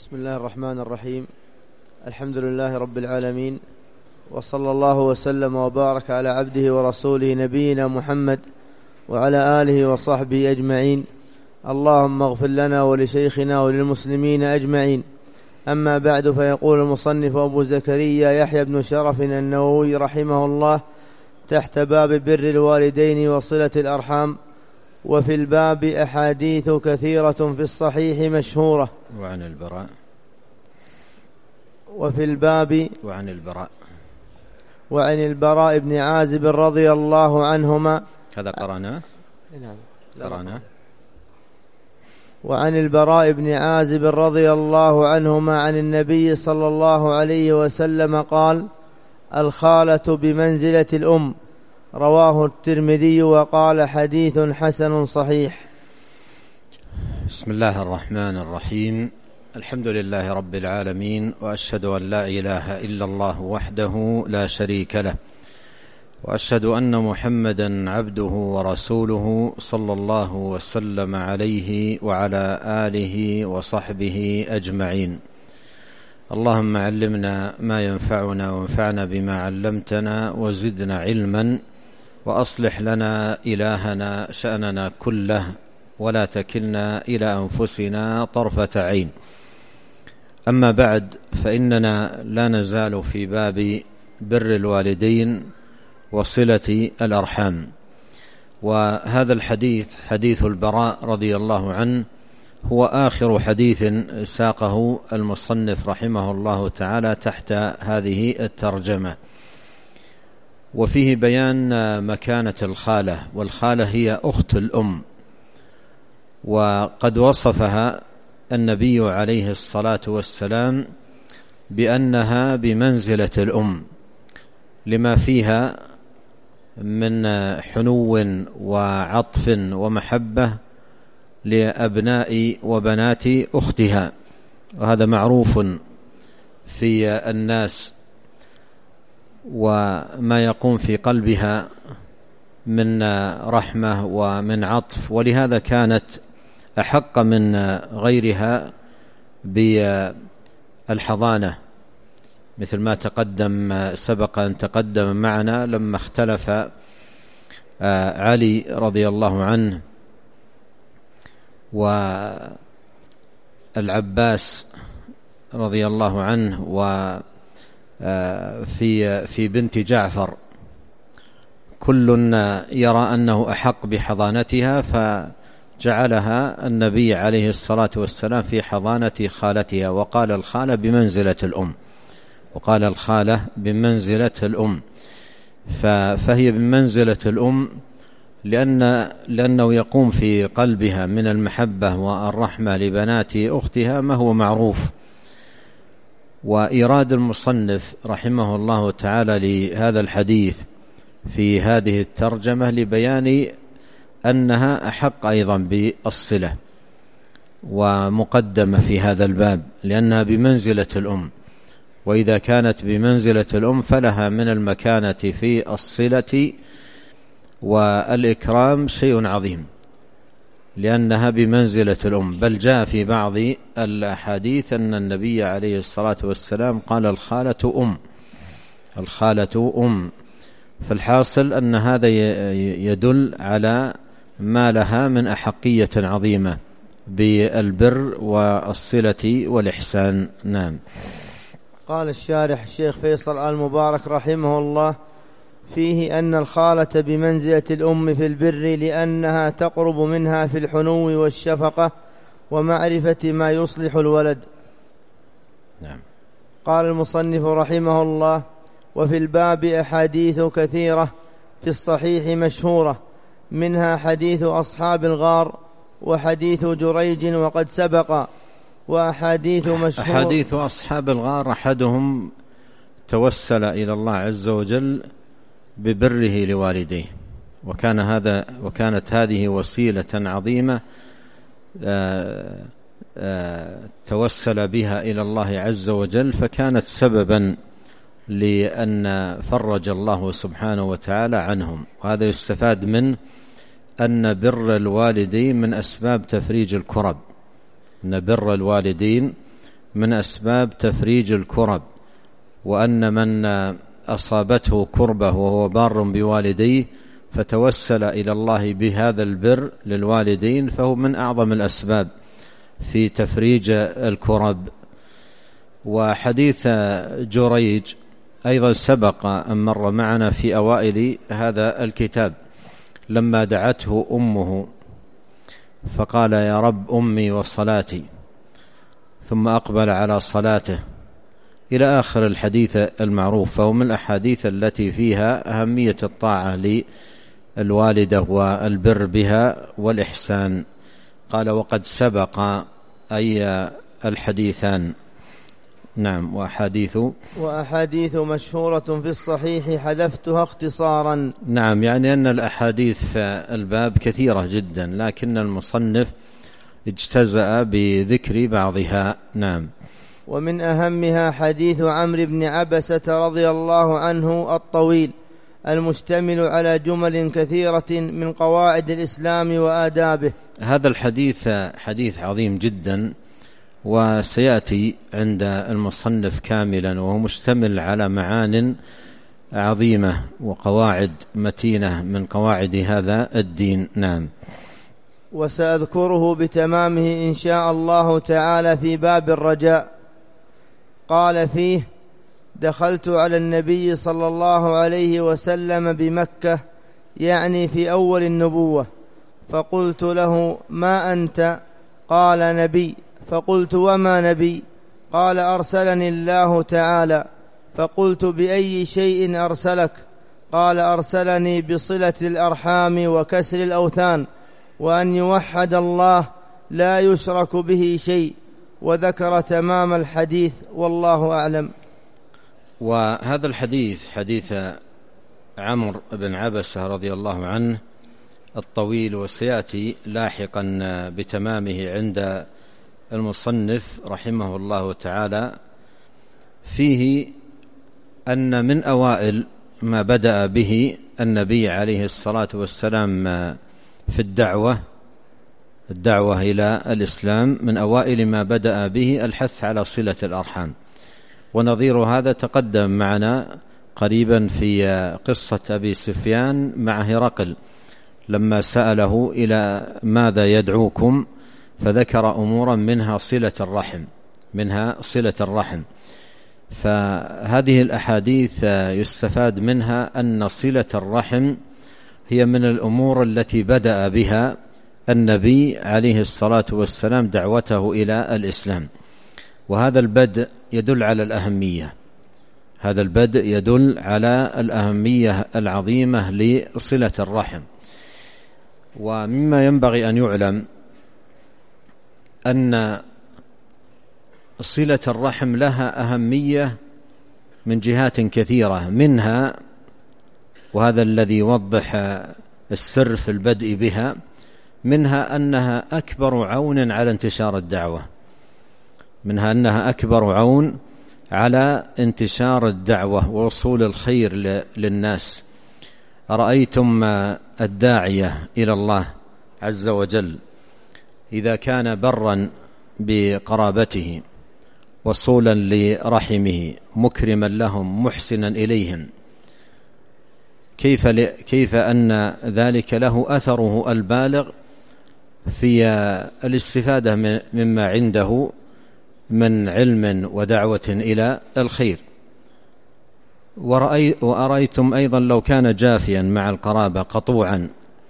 بسم الله الرحمن الرحيم. الحمد لله رب العالمين، وصلى الله وسلم وبارك على عبده ورسوله نبينا محمد وعلى آله وصحبه أجمعين. اللهم اغفر لنا ولشيخنا وللمسلمين أجمعين. أما بعد، فيقول المصنف أبو زكريا يحيى بن شرف النووي رحمه الله تحت باب بر الوالدين وصلة الأرحام: وفي الباب أحاديث كثيرة في الصحيح مشهورة. وعن البراء بن عازب رضي الله عنهما. هذا قرأناه. وعن البراء بن عازب رضي الله عنهما عن النبي صلى الله عليه وسلم قال: الخالة بمنزلة الأم. رواه الترمذي وقال: حديث حسن صحيح. بسم الله الرحمن الرحيم. الحمد لله رب العالمين، وأشهد أن لا إله إلا الله وحده لا شريك له، وأشهد أن محمدا عبده ورسوله صلى الله وسلم عليه وعلى آله وصحبه أجمعين. اللهم علمنا ما ينفعنا وانفعنا بما علمتنا وزدنا علما، وأصلح لنا إلهنا شأننا كله، ولا تكلنا إلى أنفسنا طرفة عين. أما بعد، فإننا لا نزال في باب بر الوالدين وصلة الأرحام، وهذا الحديث حديث البراء رضي الله عنه هو آخر حديث ساقه المصنف رحمه الله تعالى تحت هذه الترجمة، وفيه بيان مكانة الخالة، والخالة هي أخت الأم، وقد وصفها النبي عليه الصلاة والسلام بأنها بمنزلة الأم، لما فيها من حنو وعطف ومحبة لأبناء وبنات أختها، وهذا معروف في الناس، وما يقوم في قلبها من رحمة ومن عطف، ولهذا كانت أحق من غيرها بالحضانة، مثل ما سبق أن تقدم معنا لما اختلف علي رضي الله عنه والعباس رضي الله عنه في بنت جعفر، كل يرى أنه أحق بحضانتها، فجعلها النبي عليه الصلاة والسلام في حضانة خالتها، وقال الخالة بمنزلة الأم. فهي بمنزلة الأم لأنه يقوم في قلبها من المحبة والرحمة لبنات أختها ما هو معروف. وإيراد المصنف رحمه الله تعالى لهذا الحديث في هذه الترجمة لبيان أنها أحق أيضا بالصلة، ومقدمة في هذا الباب لأنها بمنزلة الأم، وإذا كانت بمنزلة الأم فلها من المكانة في الصلة والإكرام شيء عظيم، لأنها بمنزلة الأم. بل جاء في بعض الأحاديث أن النبي عليه الصلاة والسلام قال: الخالة أم. فالحاصل أن هذا يدل على ما لها من أحقية عظيمة بالبر والصلة والإحسان. نعم. قال الشارح الشيخ فيصل آل مبارك رحمه الله: فيه أن الخالة بمنزلة الأم في البر، لأنها تقرب منها في الحنو والشفقة ومعرفة ما يصلح الولد. نعم. قال المصنف رحمه الله: وفي الباب أحاديث كثيرة في الصحيح مشهورة، منها حديث أصحاب الغار وحديث جريج وقد سبق، وأحاديث مشهورة. أحاديث أصحاب الغار أحدهم توسل إلى الله عز وجل ببره لوالديه، وكانت هذه وسيلة عظيمة توسل بها إلى الله عز وجل، فكانت سببا لأن فرج الله سبحانه وتعالى عنهم. وهذا يستفاد منه أن بر الوالدين من أسباب تفريج الكرب، أن بر الوالدين من أسباب تفريج الكرب، وأن من أصابته كربة وهو بار بوالديه فتوسل إلى الله بهذا البر للوالدين فهو من أعظم الأسباب في تفريج الكرب. وحديث جريج أيضا سبق أن مر معنا في أوائل هذا الكتاب، لما دعته أمه فقال يا رب أمي وصلاتي، ثم أقبل على صلاته إلى آخر الحديث المعروف. فهو من الأحاديث التي فيها أهمية الطاعة للوالدة والبر بها والإحسان. قال وقد سبق أي الحديثان. نعم. وأحاديث مشهورة في الصحيح حذفتها اختصارا. نعم، يعني أن الأحاديث في الباب كثيرة جدا، لكن المصنف اجتزأ بذكر بعضها. نعم. ومن أهمها حديث عمرو بن عبسة رضي الله عنه الطويل المشتمل على جمل كثيرة من قواعد الإسلام وآدابه. هذا الحديث حديث عظيم جدا، وسيأتي عند المصنف كاملا، وهو مشتمل على معان عظيمة وقواعد متينة من قواعد هذا الدين. نعم. وسأذكره بتمامه إن شاء الله تعالى في باب الرجاء. قال فيه: دخلت على النبي صلى الله عليه وسلم بمكة، يعني في أول النبوة، فقلت له: ما أنت؟ قال: نبي. فقلت: وما نبي؟ قال: أرسلني الله تعالى. فقلت: بأي شيء أرسلك؟ قال: أرسلني بصلة الأرحام وكسر الأوثان، وأن يوحد الله لا يشرك به شيء. وذكر تمام الحديث، والله أعلم. وهذا الحديث حديث عمرو بن عبسة رضي الله عنه الطويل، وسيأتي لاحقا بتمامه عند المصنف رحمه الله تعالى، فيه أن من أوائل ما بدأ به النبي عليه الصلاة والسلام في الدعوة إلى الإسلام، من أوائل ما بدأ به الحث على صلة الأرحام. ونظير هذا تقدم معنا قريبا في قصة أبي سفيان مع هرقل لما سأله إلى ماذا يدعوكم، فذكر أمورا منها صلة الرحم. فهذه الأحاديث يستفاد منها أن صلة الرحم هي من الأمور التي بدأ بها النبي عليه الصلاة والسلام دعوته إلى الإسلام. وهذا البدء يدل على الأهمية العظيمة لصلة الرحم. ومما ينبغي أن يعلم أن صلة الرحم لها أهمية من جهات كثيرة، منها، وهذا الذي يوضح السر في البدء بها، منها أنها أكبر عون على انتشار الدعوة، ووصول الخير للناس. أرأيتم الداعية إلى الله عز وجل إذا كان برا بقرابته، وصولا لرحمه، مكرما لهم، محسنا إليهم، كيف أن ذلك له أثره البالغ في الاستفادة مما عنده من علم ودعوة إلى الخير. وأرأيتم أيضا لو كان جافيا مع القرابة قطوعا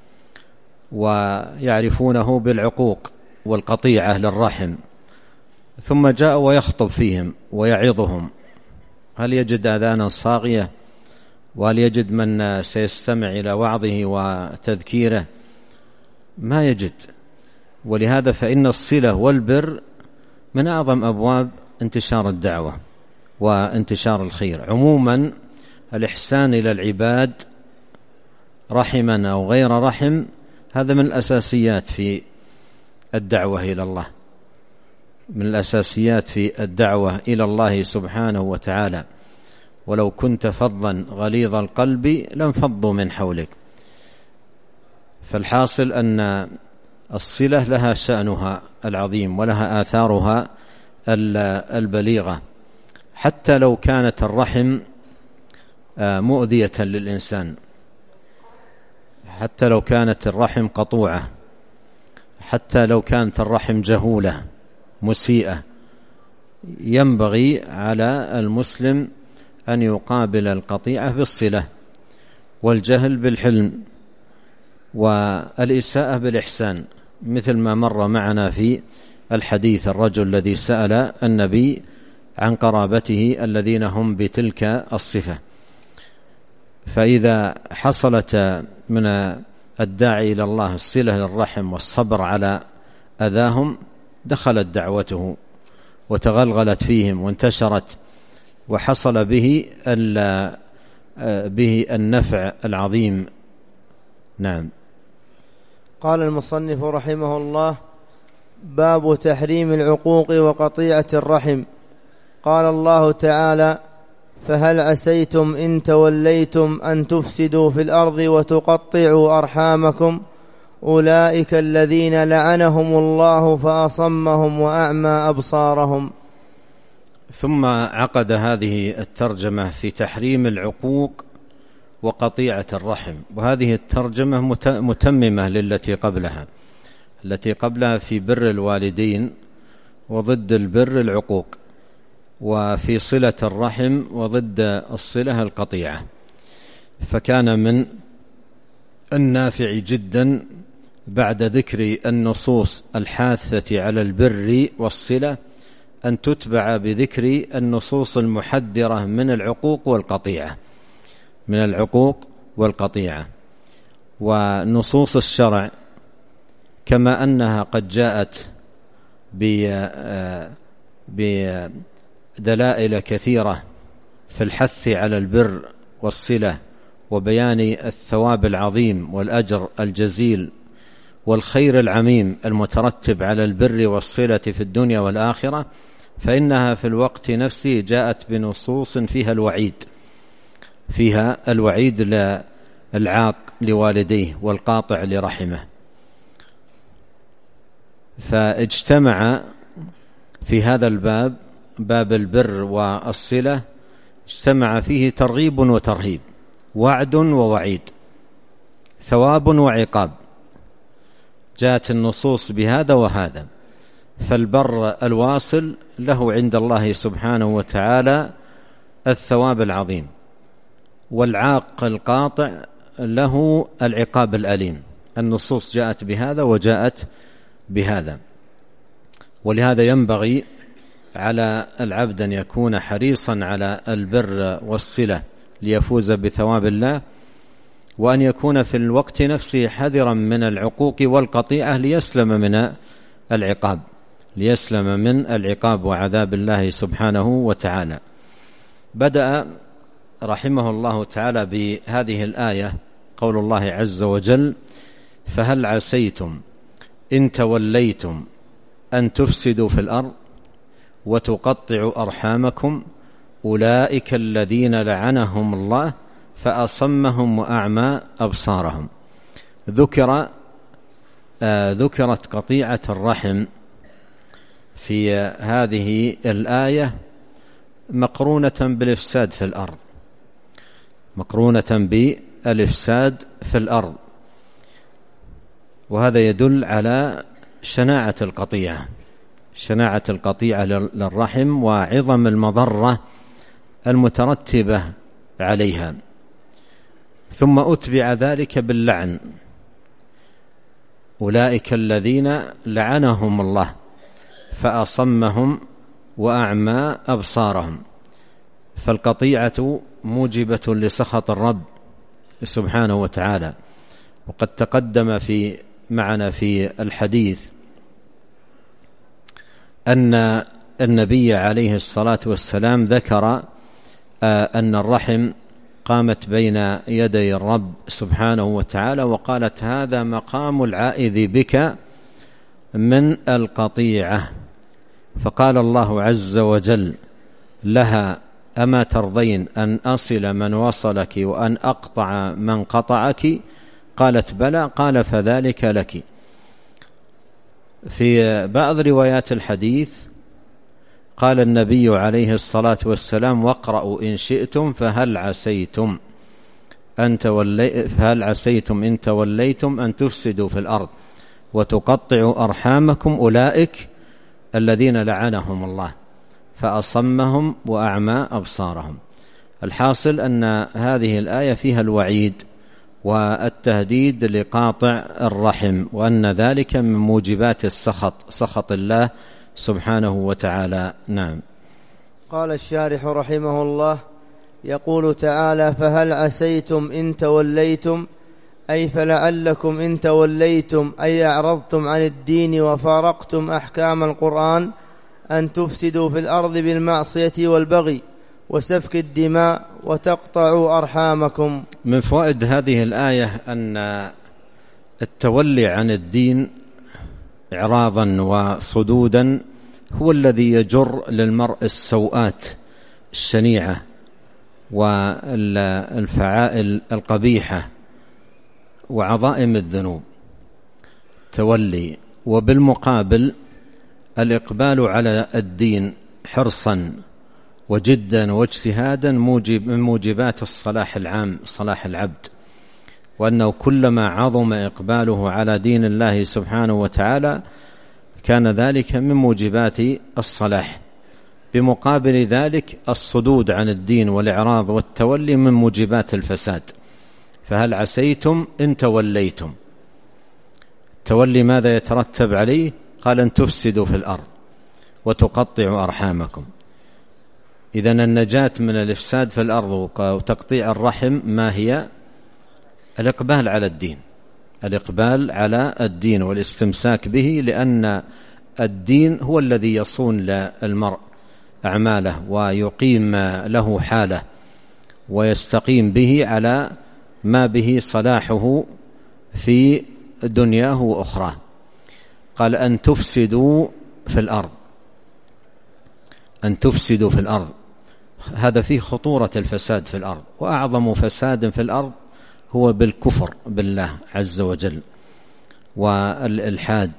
ويعرفونه بالعقوق والقطيعة للرحم، ثم جاء ويخطب فيهم ويعظهم، هل يجد آذانا صاغية؟ وهل يجد من سيستمع إلى وعظه وتذكيره؟ ما يجد. ولهذا فإن الصلة والبر من أعظم أبواب انتشار الدعوة وانتشار الخير عموما. الإحسان إلى العباد رحما أو غير رحم، هذا من الأساسيات في الدعوة إلى الله، سبحانه وتعالى. ولو كنت فظا غليظ القلب لانفضوا من حولك. فالحاصل أن الصلة لها شأنها العظيم ولها آثارها البليغة، حتى لو كانت الرحم مؤذية للإنسان، حتى لو كانت الرحم قطوعة، حتى لو كانت الرحم جهولة مسيئة، ينبغي على المسلم أن يقابل القطيعة بالصلة، والجهل بالحلم، والإساءة بالإحسان، مثل ما مر معنا في الحديث الرجل الذي سأل النبي عن قرابته الذين هم بتلك الصفة. فإذا حصلت من الداعي إلى الله الصلة للرحم والصبر على أذاهم، دخلت دعوته وتغلغلت فيهم وانتشرت، وحصل به النفع العظيم. نعم. قال المصنف رحمه الله: باب تحريم العقوق وقطيعة الرحم. قال الله تعالى: فهل عسيتم إن توليتم أن تفسدوا في الأرض وتقطعوا أرحامكم أولئك الذين لعنهم الله فأصمهم وأعمى أبصارهم. ثم عقد هذه الترجمة في تحريم العقوق وقطيعة الرحم، وهذه الترجمة متممة للتي قبلها. التي قبلها في بر الوالدين، وضد البر العقوق، وفي صلة الرحم، وضد الصلة القطيعة. فكان من النافع جدا بعد ذكر النصوص الحاثة على البر والصلة أن تتبع بذكر النصوص المحذرة من العقوق والقطيعة، من العقوق والقطيعة. ونصوص الشرع كما أنها قد جاءت بدلائل كثيرة في الحث على البر والصلة، وبيان الثواب العظيم والأجر الجزيل والخير العميم المترتب على البر والصلة في الدنيا والآخرة، فإنها في الوقت نفسه جاءت بنصوص فيها الوعيد للعاق لوالديه والقاطع لرحمه. فاجتمع في هذا الباب، باب البر والصلة، اجتمع فيه ترغيب وترهيب، وعد ووعيد، ثواب وعقاب. جاءت النصوص بهذا وهذا. فالبر الواصل له عند الله سبحانه وتعالى الثواب العظيم، والعاق القاطع له العقاب الأليم. النصوص جاءت بهذا وجاءت بهذا. ولهذا ينبغي على العبد أن يكون حريصا على البر والصلة ليفوز بثواب الله، وأن يكون في الوقت نفسه حذرا من العقوق والقطيعة ليسلم من العقاب وعذاب الله سبحانه وتعالى. بدأ رحمه الله تعالى بهذه الآية قول الله عز وجل: فهل عسيتم إن توليتم أن تفسدوا في الأرض وتقطعوا أرحامكم أولئك الذين لعنهم الله فأصمهم وأعمى أبصارهم. ذكرت قطيعة الرحم في هذه الآية مقرونة بالإفساد في الأرض، وهذا يدل على شناعة القطيعة للرحم وعظم المضرة المترتبة عليها. ثم أتبع ذلك باللعن: أولئك الذين لعنهم الله فأصمهم وأعمى أبصارهم. فالقطيعة موجبة لسخط الرب سبحانه وتعالى. وقد تقدم معنا في الحديث أن النبي عليه الصلاة والسلام ذكر أن الرحم قامت بين يدي الرب سبحانه وتعالى وقالت: هذا مقام العائذ بك من القطيعة. فقال الله عز وجل لها: أما ترضين أن أصل من وصلك وأن أقطع من قطعك؟ قالت: بلى. قال: فذلك لك. في بعض روايات الحديث قال النبي عليه الصلاة والسلام: واقرأوا إن شئتم فهل عسيتم إن توليتم أن تفسدوا في الأرض وتقطعوا أرحامكم أولئك الذين لعنهم الله فأصمهم وأعمى أبصارهم. الحاصل أن هذه الآية فيها الوعيد والتهديد لقاطع الرحم، وأن ذلك من موجبات سخط الله سبحانه وتعالى. نعم. قال الشارح رحمه الله: يقول تعالى: فهل عسيتم إن توليتم، أي فلعلكم إن توليتم أي أعرضتم عن الدين وفارقتم أحكام القرآن أن تفسدوا في الأرض بالمعصية والبغي وسفك الدماء وتقطعوا أرحامكم. من فوائد هذه الآية أن التولي عن الدين إعراضا وصدودا هو الذي يجر للمرء السوءات الشنيعة والفعائل القبيحة وعظائم الذنوب، تولي. وبالمقابل الإقبال على الدين حرصا وجدا واجتهادا من موجبات الصلاح العام، صلاح العبد، وأنه كلما عظم إقباله على دين الله سبحانه وتعالى كان ذلك من موجبات الصلاح. بمقابل ذلك الصدود عن الدين والإعراض والتولي من موجبات الفساد. فهل عسيتم إن توليتم، التولي ماذا يترتب عليه؟ قال: أن تفسدوا في الأرض وتقطعوا أرحامكم. إذن النجاة من الإفساد في الأرض وتقطيع الرحم ما هي؟ الإقبال على الدين، الإقبال على الدين والاستمساك به، لأن الدين هو الذي يصون للمرء أعماله ويقيم له حاله ويستقيم به على ما به صلاحه في دنياه وأخراه. قال: أن تفسدوا في الأرض، أن تفسدوا في الأرض، هذا فيه خطورة الفساد في الأرض، وأعظم فساد في الأرض هو بالكفر بالله عز وجل والإلحاد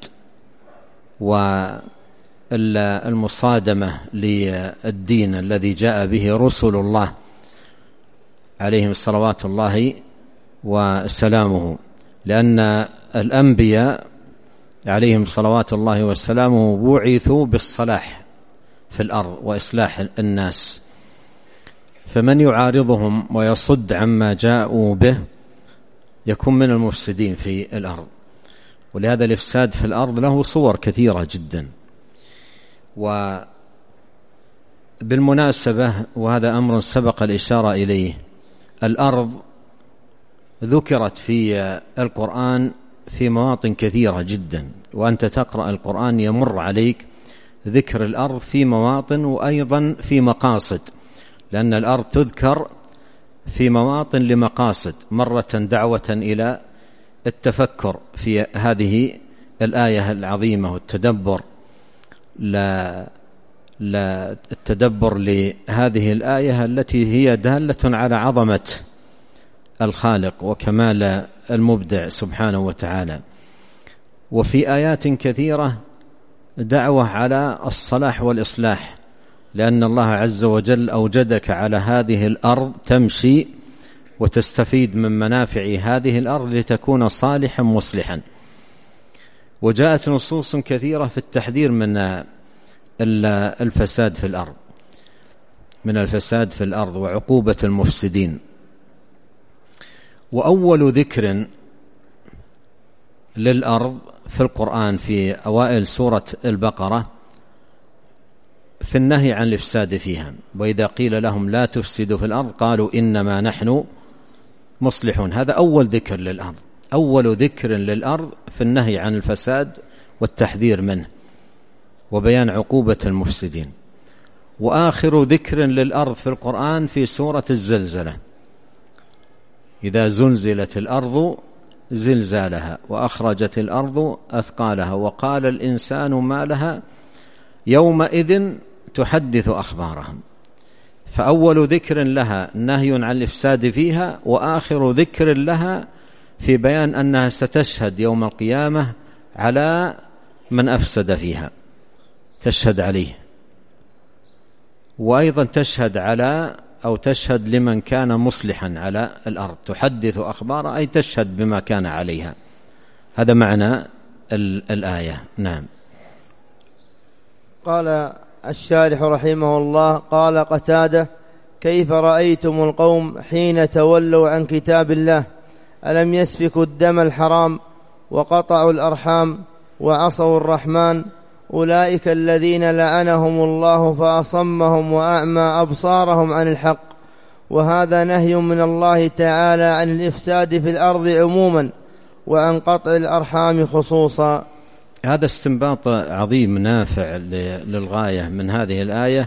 والمصادمة للدين الذي جاء به رسل الله عليهم صلوات الله وسلامه. لأن الأنبياء عليهم صلوات الله وسلامه بعثوا بالصلاح في الأرض وإصلاح الناس، فمن يعارضهم ويصد عما جاءوا به يكون من المفسدين في الأرض. ولهذا الإفساد في الأرض له صور كثيرة جدا. وبالمناسبة، وهذا أمر سبق الإشارة إليه، الأرض ذكرت في القرآن في مواطن كثيرة جدا، وأنت تقرأ القرآن يمر عليك ذكر الأرض في مواطن وأيضا في مقاصد، لأن الأرض تذكر في مواطن لمقاصد، مرة دعوة إلى التفكر في هذه الآية العظيمة والتدبر التدبر لهذه الآية التي هي دالة على عظمة الخالق وكمال المبدع سبحانه وتعالى. وفي آيات كثيرة دعوة على الصلاح والإصلاح، لأن الله عز وجل أوجدك على هذه الأرض تمشي وتستفيد من منافع هذه الأرض لتكون صالحا مصلحا. وجاءت نصوص كثيرة في التحذير من الفساد في الأرض، من الفساد في الأرض وعقوبة المفسدين. وأول ذكر للأرض في القرآن في أوائل سورة البقرة في النهي عن الإفساد فيها، وإذا قيل لهم لا تفسدوا في الأرض قالوا إنما نحن مصلحون. هذا أول ذكر للأرض، أول ذكر للأرض في النهي عن الفساد والتحذير منه وبيان عقوبة المفسدين. وآخر ذكر للأرض في القرآن في سورة الزلزلة، إذا زلزلت الأرض زلزالها وأخرجت الأرض أثقالها وقال الإنسان ما لها يومئذ تحدث أخبارهم. فأول ذكر لها نهي عن الإفساد فيها، وآخر ذكر لها في بيان أنها ستشهد يوم القيامة على من أفسد فيها، تشهد عليه وأيضا تشهد على أو تشهد لمن كان مصلحا على الأرض، تحدث أخبار أي تشهد بما كان عليها. هذا معنى الآية. نعم. قال الشارح رحمه الله: قال قتادة: كيف رأيتم القوم حين تولوا عن كتاب الله؟ ألم يسفكوا الدم الحرام وقطعوا الأرحام وعصوا الرحمن؟ أولئك الذين لعنهم الله فأصمهم وأعمى أبصارهم عن الحق. وهذا نهي من الله تعالى عن الإفساد في الأرض عموما وعن قطع الأرحام خصوصا. هذا استنباط عظيم نافع للغاية من هذه الآية.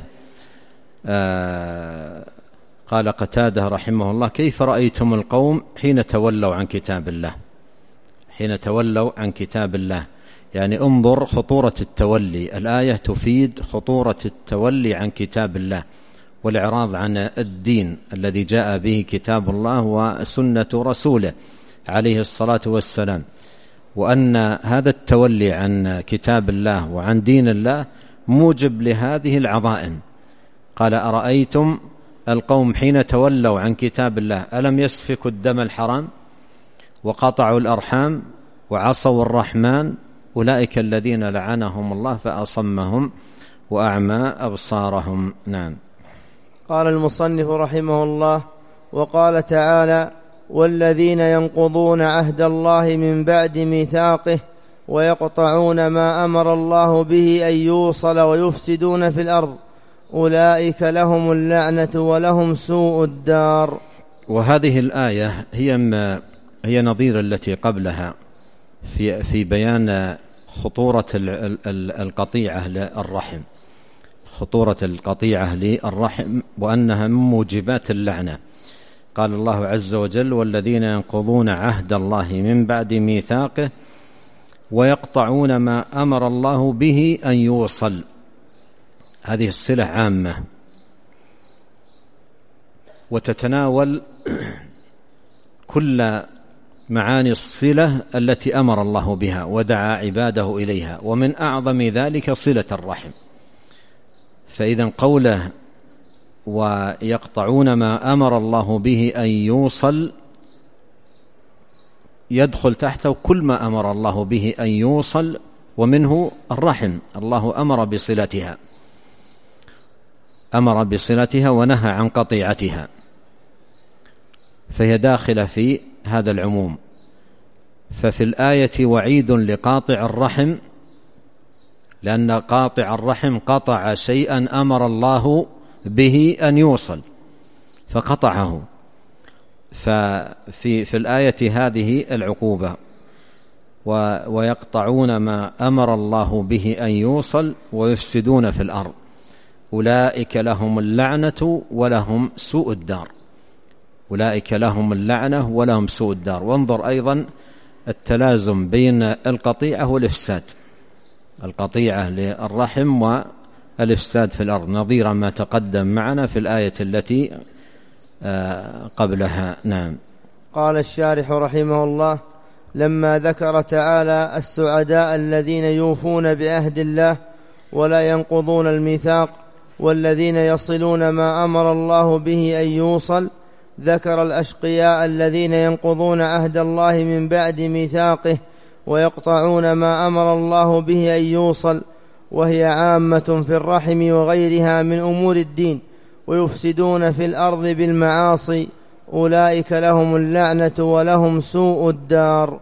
قال قتادة رحمه الله: كيف رأيتم القوم حين تولوا عن كتاب الله؟ حين تولوا عن كتاب الله يعني انظر خطورة التولي. الآية تفيد خطورة التولي عن كتاب الله والإعراض عن الدين الذي جاء به كتاب الله وسنة رسوله عليه الصلاة والسلام، وأن هذا التولي عن كتاب الله وعن دين الله موجب لهذه العظائم. قال: أرأيتم القوم حين تولوا عن كتاب الله ألم يسفكوا الدم الحرام وقطعوا الأرحام وعصوا الرحمن أولئك الذين لعنهم الله فأصمهم وأعمى أبصارهم. نعم. قال المصنف رحمه الله: وقال تعالى: والذين ينقضون عهد الله من بعد ميثاقه ويقطعون ما أمر الله به أن يوصل ويفسدون في الأرض أولئك لهم اللعنة ولهم سوء الدار. وهذه الآية هي نظير التي قبلها في بيان خطورة القطيعة للرحم، خطورة القطيعة للرحم وأنها من موجبات اللعنة. قال الله عز وجل: والذين ينقضون عهد الله من بعد ميثاقه ويقطعون ما أمر الله به أن يوصل. هذه الصلة عامة وتتناول كل معاني الصلة التي أمر الله بها ودعا عباده إليها، ومن أعظم ذلك صلة الرحم. فإذا قوله ويقطعون ما أمر الله به أن يوصل يدخل تحته كل ما أمر الله به أن يوصل، ومنه الرحم. الله أمر بصلتها ونهى عن قطيعتها، فهي داخلة في هذا العموم. ففي الآية وعيد لقاطع الرحم، لأن قاطع الرحم قطع شيئا أمر الله به أن يوصل فقطعه، ففي الآية هذه العقوبة: ويقطعون ما أمر الله به أن يوصل ويفسدون في الأرض أولئك لهم اللعنة ولهم سوء الدار. أولئك لهم اللعنة ولهم سوء الدار. وانظر أيضا التلازم بين القطيعة والإفساد، القطيعة للرحم والإفساد في الأرض، نظير ما تقدم معنا في الآية التي قبلها. نعم. قال الشارح رحمه الله: لما ذكر تعالى السعداء الذين يوفون بعهد الله ولا ينقضون الميثاق والذين يصلون ما أمر الله به أن يوصل، ذكر الأشقياء الذين ينقضون عهد الله من بعد ميثاقه ويقطعون ما أمر الله به أن يوصل، وهي عامة في الرحم وغيرها من أمور الدين، ويفسدون في الأرض بالمعاصي أولئك لهم اللعنة ولهم سوء الدار.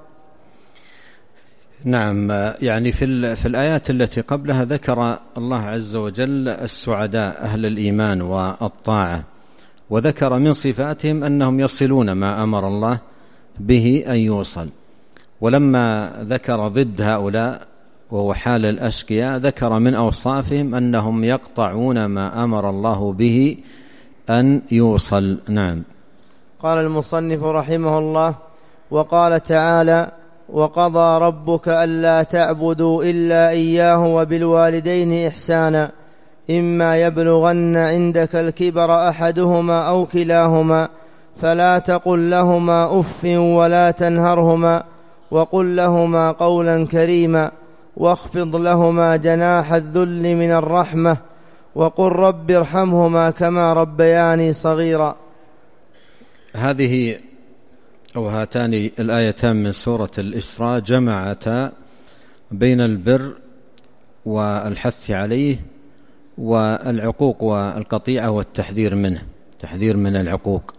نعم. يعني في الآيات التي قبلها ذكر الله عز وجل السعداء أهل الإيمان والطاعة، وذكر من صفاتهم أنهم يصلون ما أمر الله به أن يوصل. ولما ذكر ضد هؤلاء وهو حال الأشقياء ذكر من أوصافهم أنهم يقطعون ما أمر الله به أن يوصل. نعم. قال المصنف رحمه الله: وقال تعالى: وقضى ربك ألا تعبدوا إلا إياه وبالوالدين إحسانا إما يبلغن عندك الكبر أحدهما أو كلاهما فلا تقل لهما أف ولا تنهرهما وقل لهما قولا كريما واخفض لهما جناح الذل من الرحمة وقل رب ارحمهما كما ربياني صغيرا. هذه أو هاتان الآيتان من سورة الإسراء جمعتا بين البر والحث عليه والعقوق والقطيعة والتحذير منه، تحذير من العقوق.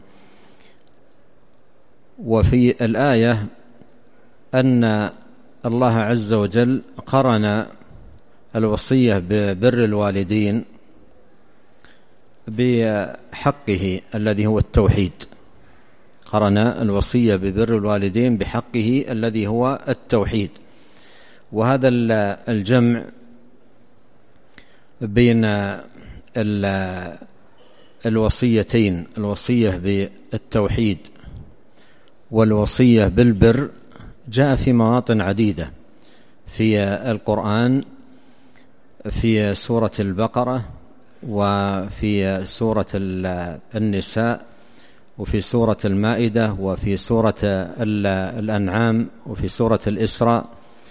وفي الآية أن الله عز وجل قرن الوصية ببر الوالدين بحقه الذي هو التوحيد، قرن الوصية ببر الوالدين بحقه الذي هو التوحيد. وهذا الجمع بين الوصيتين، الوصية بالتوحيد والوصية بالبر، جاء في مواطن عديدة في القرآن، في سورة البقرة وفي سورة النساء وفي سورة المائدة وفي سورة الأنعام وفي سورة الإسراء،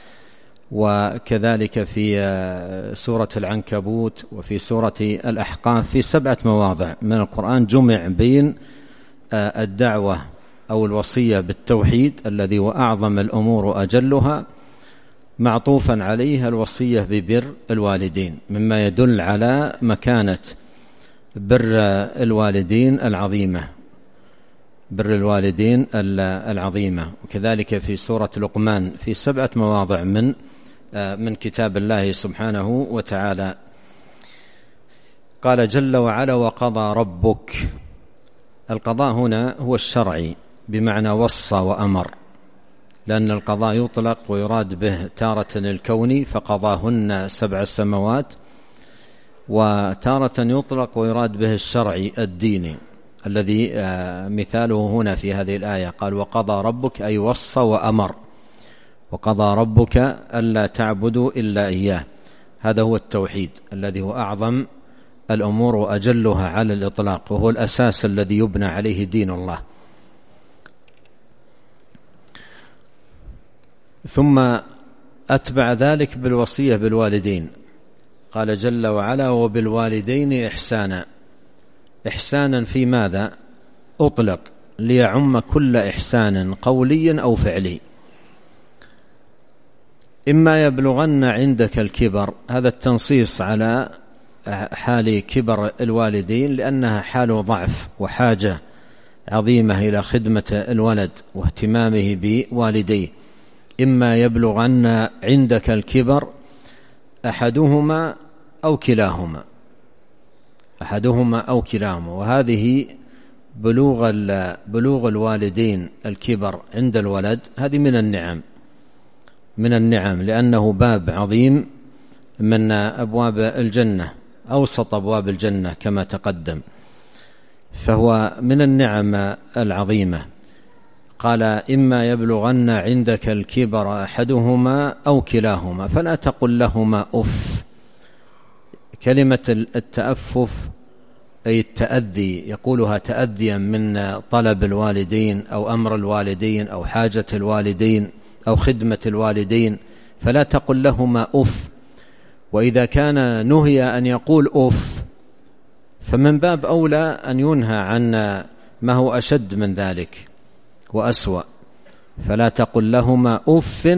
وكذلك في سورة العنكبوت وفي سورة الأحقاف. في 7 مواضع من القرآن جمع بين الدعوة أو الوصية بالتوحيد الذي هو أعظم الأمور وأجلها، معطوفا عليه الوصية ببر الوالدين، مما يدل على مكانة بر الوالدين العظيمة، بر الوالدين العظيمة. وكذلك في سورة لقمان في 7 مواضع من كتاب الله سبحانه وتعالى. قال جل وعلا وقضى ربك. القضاء هنا هو الشرعي بمعنى وصى وأمر، لأن القضاء يطلق ويراد به تارة الكوني فقضاهن 7 سماوات، وتارة يطلق ويراد به الشرعي الديني الذي مثاله هنا في هذه الآية. قال وقضى ربك أي وصى وأمر، وقضى ربك ألا تعبدوا إلا إياه. هذا هو التوحيد الذي هو أعظم الأمور وأجلها على الإطلاق، وهو الأساس الذي يبنى عليه دين الله. ثم أتبع ذلك بالوصية بالوالدين، قال جل وعلا وبالوالدين إحسانا. إحسانا في ماذا؟ أطلق ليعم كل إحسان قولي أو فعلي. إما يبلغن عندك الكبر، هذا التنصيص على حال كبر الوالدين لأنها حال ضعف وحاجة عظيمة إلى خدمة الولد واهتمامه بوالديه. إما يبلغن عندك الكبر أحدهما أو كلاهما، أحدهما أو كلاهما. وهذه بلوغ الوالدين الكبر عند الولد هذه من النعم لأنه باب عظيم من أبواب الجنة، أوسط أبواب الجنة كما تقدم، فهو من النعم العظيمة. قال إما يبلغن عندك الكبر أحدهما أو كلاهما فلا تقل لهما أف. كلمة التأفف أي التأذي، يقولها تأذيا من طلب الوالدين أو أمر الوالدين أو حاجة الوالدين أو خدمة الوالدين، فلا تقل لهما أف. وإذا كان نهي أن يقول أف فمن باب أولى أن ينهى عن ما هو أشد من ذلك وأسوأ. فلا تقل لهما أف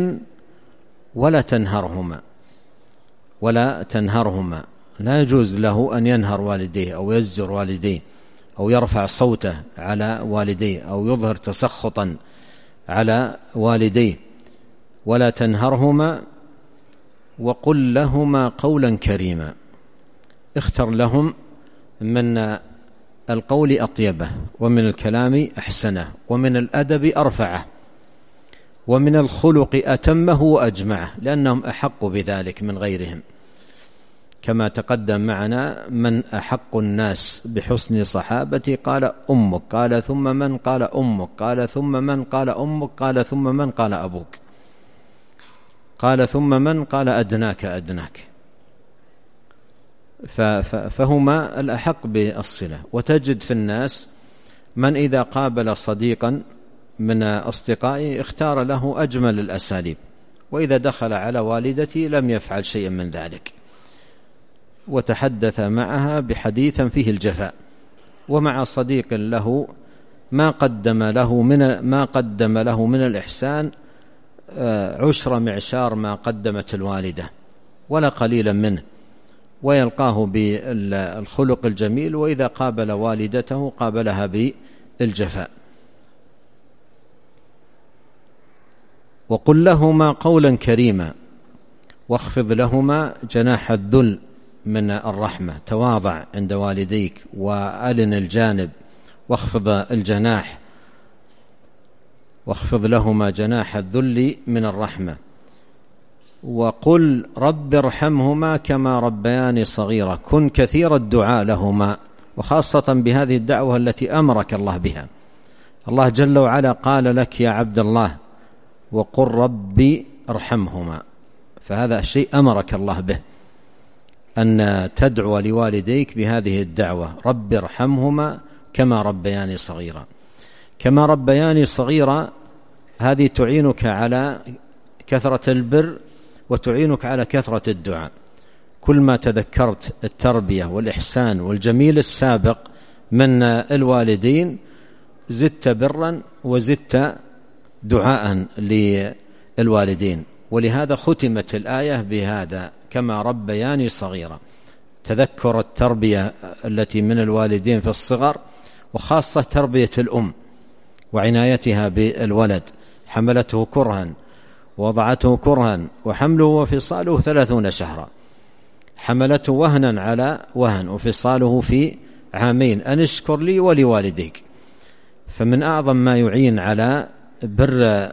ولا تنهرهما. لا يجوز له أن ينهر والديه أو يزجر والديه أو يرفع صوته على والديه أو يظهر تسخطا على والديه. ولا تنهرهما وقل لهما قولا كريما. اختر لهم من القول أطيبه، ومن الكلام أحسنه، ومن الأدب أرفعه، ومن الخلق أتمه وأجمعه، لأنهم أحق بذلك من غيرهم. كما تقدم معنا من أحق الناس بحسن صحابتي قال أمك، قال ثم من، قال أمك، قال ثم من، قال أمك، قال ثم من، قال أبوك، قال ثم من، قال أدناك. فهما الأحق بالصلة. وتجد في الناس من إذا قابل صديقا من أصدقائه اختار له أجمل الأساليب، وإذا دخل على والدتي لم يفعل شيئا من ذلك. وتحدث معها بحديثا فيه الجفاء، ومع صديق له ما قدم له من الإحسان 10 معشار ما قدمت الوالدة ولا قليلا منه، ويلقاه بالخلق الجميل، وإذا قابل والدته قابلها بالجفاء. وقل لهما قولا كريما واخفض لهما جناح الذل من الرحمة، تواضع عند والديك وألن الجانب واخفض الجناح، واخفض لهما جناح الذل من الرحمة. وقل رب ارحمهما كما ربياني صغيرا، كن كثير الدعاء لهما، وخاصة بهذه الدعوة التي أمرك الله بها. الله جل وعلا قال لك يا عبد الله وقل ربي ارحمهما، فهذا شيء أمرك الله به، أن تدعو لوالديك بهذه الدعوة، رب ارحمهما كما ربياني صغيرا. كما ربياني صغيرا هذه تعينك على كثرة البر وتعينك على كثرة الدعاء. كل ما تذكرت التربية والإحسان والجميل السابق من الوالدين زدت برا وزدت دعاء للوالدين. ولهذا ختمت الآية بهذا كما ربياني صغيرا، تذكر التربية التي من الوالدين في الصغر، وخاصة تربية الأم وعنايتها بالولد، حملته كرها ووضعته كرها وحمله وفصاله 30 شهرا، حملته وهنا على وهن وفصاله في عامين، أن اشكر لي ولوالديك. فمن أعظم ما يعين على بر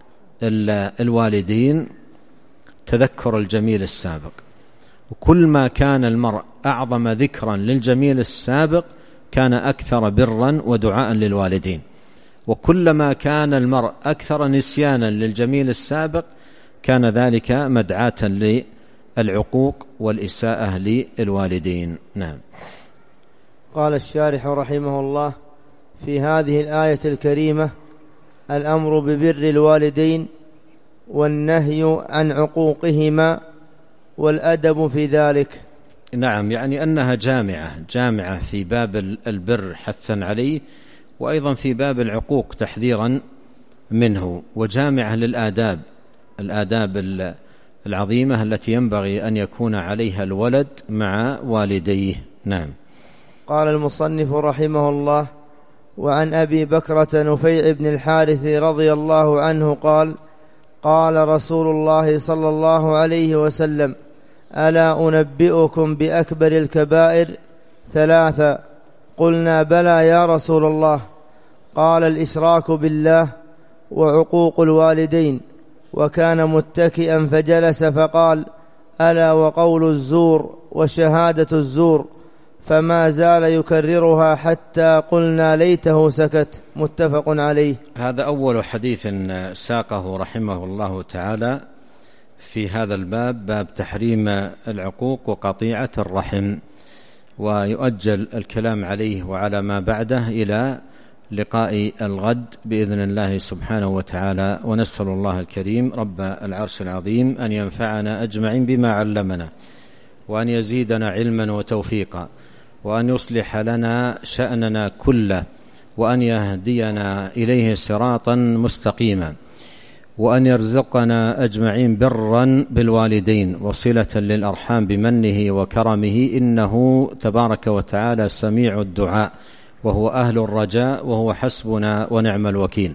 الوالدين تذكر الجميل السابق، وكل ما كان المرء أعظم ذكرا للجميل السابق كان أكثر برا ودعاء للوالدين، وكلما كان المرء أكثر نسيانا للجميل السابق كان ذلك مدعاة للعقوق والإساءة للوالدين. نعم. قال الشارح رحمه الله: في هذه الآية الكريمة الأمر ببر الوالدين والنهي عن عقوقهما والأدب في ذلك. نعم، يعني أنها جامعة في باب البر حثا عليه، وأيضا في باب العقوق تحذيرا منه، وجامعة للآداب، الآداب العظيمة التي ينبغي أن يكون عليها الولد مع والديه. نعم. قال المصنف رحمه الله: وعن أبي بكرة نفيع بن الحارث رضي الله عنه قال: قال رسول الله صلى الله عليه وسلم: ألا أنبئكم بأكبر الكبائر 3؟ قلنا: بلى يا رسول الله. قال: الإشراك بالله وعقوق الوالدين. وكان متكئا فجلس فقال: ألا وقول الزور وشهادة الزور. فما زال يكررها حتى قلنا ليته سكت. متفق عليه. هذا أول حديث ساقه رحمه الله تعالى في هذا الباب، باب تحريم العقوق وقطيعة الرحم، ويؤجل الكلام عليه وعلى ما بعده إلى لقاء الغد بإذن الله سبحانه وتعالى. ونسأل الله الكريم رب العرش العظيم أن ينفعنا أجمعين بما علمنا، وأن يزيدنا علما وتوفيقا، وأن يصلح لنا شأننا كله، وأن يهدينا إليه صراطا مستقيما، وأن يرزقنا أجمعين برا بالوالدين وصلة للأرحام بمنه وكرمه، إنه تبارك وتعالى سميع الدعاء، وهو أهل الرجاء، وهو حسبنا ونعم الوكيل.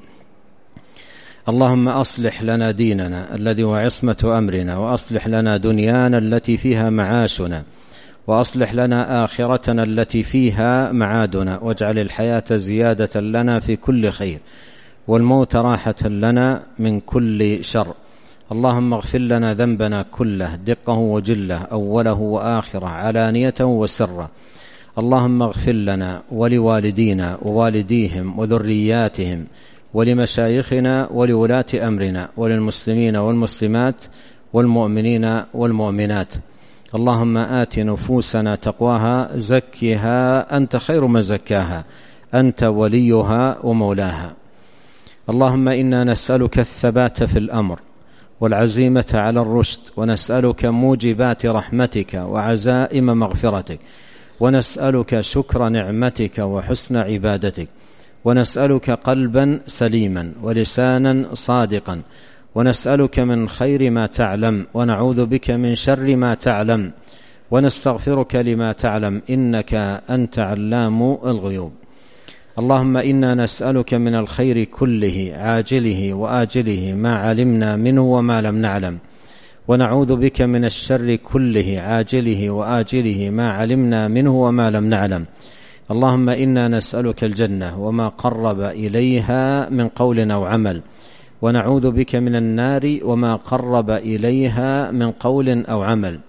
اللهم أصلح لنا ديننا الذي هو عصمة أمرنا، وأصلح لنا دنيانا التي فيها معاشنا، وأصلح لنا آخرتنا التي فيها معادنا، واجعل الحياة زيادة لنا في كل خير، والموت راحة لنا من كل شر. اللهم اغفر لنا ذنبنا كله دقه وجله، أوله وآخره، علانيته وسره. اللهم اغفر لنا ولوالدينا ووالديهم وذرياتهم ولمشايخنا ولولاة أمرنا وللمسلمين والمسلمات والمؤمنين والمؤمنات. اللهم آت نفوسنا تقواها، زكها أنت خير من زكاها، أنت وليها ومولاها. اللهم إنا نسألك الثبات في الأمر والعزيمة على الرشد، ونسألك موجبات رحمتك وعزائم مغفرتك، ونسألك شكر نعمتك وحسن عبادتك، ونسألك قلبا سليما ولسانا صادقا، ونسألك من خير ما تعلم، ونعوذ بك من شر ما تعلم، ونستغفرك لما تعلم، إنك أنت علام الغيوب. اللهم إنا نسألك من الخير كله عاجله وآجله ما علمنا منه وما لم نعلم، ونعوذ بك من الشر كله عاجله وآجله ما علمنا منه وما لم نعلم. اللهم إنا نسألك الجنة وما قرب إليها من قول أو عمل، ونعوذ بك من النار وما قرب إليها من قول أو عمل،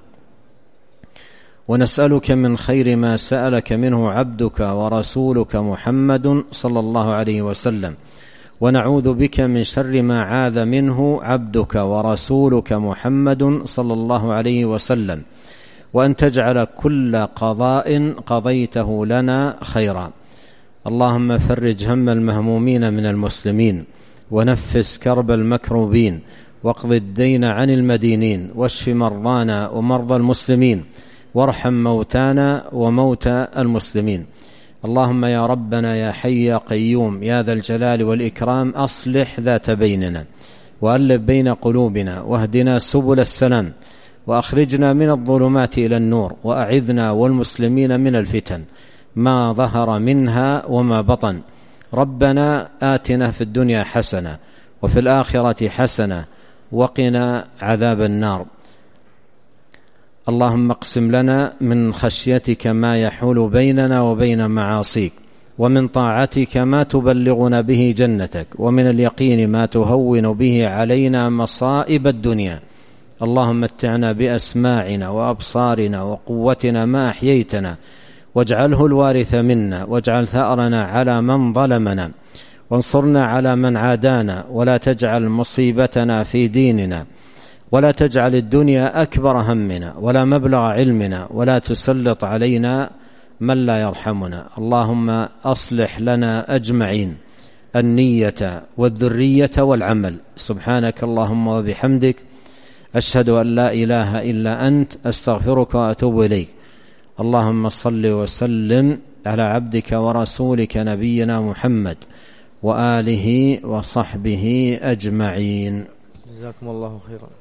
ونسألك من خير ما سألك منه عبدك ورسولك محمد صلى الله عليه وسلم، ونعوذ بك من شر ما عاذ منه عبدك ورسولك محمد صلى الله عليه وسلم، وأن تجعل كل قضاء قضيته لنا خيرا. اللهم فرج هم المهمومين من المسلمين، ونفس كرب المكروبين، واقض الدين عن المدينين، واشف مرضانا ومرضى المسلمين، وارحم موتانا وموتى المسلمين. اللهم يا ربنا يا حي يا قيوم يا ذا الجلال والإكرام، أصلح ذات بيننا، وألف بين قلوبنا، واهدنا سبل السلام، وأخرجنا من الظلمات إلى النور، وأعذنا والمسلمين من الفتن ما ظهر منها وما بطن. ربنا آتنا في الدنيا حسنة وفي الآخرة حسنة وقنا عذاب النار. اللهم اقسم لنا من خشيتك ما يحول بيننا وبين معاصيك، ومن طاعتك ما تبلغنا به جنتك، ومن اليقين ما تهون به علينا مصائب الدنيا. اللهم متعنا بأسماعنا وأبصارنا وقوتنا ما أحييتنا، واجعله الوارث منا، واجعل ثأرنا على من ظلمنا، وانصرنا على من عادانا، ولا تجعل مصيبتنا في ديننا، ولا تجعل الدنيا أكبر همنا ولا مبلغ علمنا، ولا تسلط علينا من لا يرحمنا. اللهم أصلح لنا أجمعين النية والذرية والعمل. سبحانك اللهم وبحمدك، أشهد أن لا إله إلا أنت، أستغفرك وأتوب إليك. اللهم صل وسلم على عبدك ورسولك نبينا محمد وآله وصحبه أجمعين. جزاكم الله خيرا.